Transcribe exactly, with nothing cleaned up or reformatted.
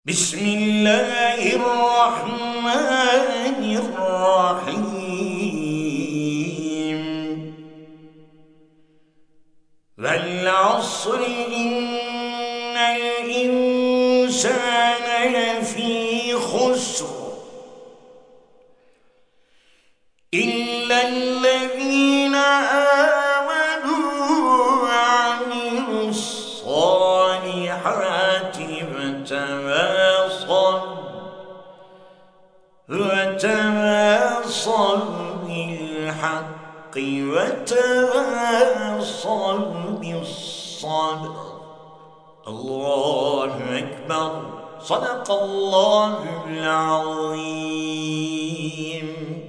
بسم الله الرحمن الرحيم والعصر إن الإنسان لفي خسر إلا الذين آمنوا وعملوا الصالحات وتواصوا وتواصوا بالحق وتواصوا بالصبر. الله أكبر. صدق الله العظيم.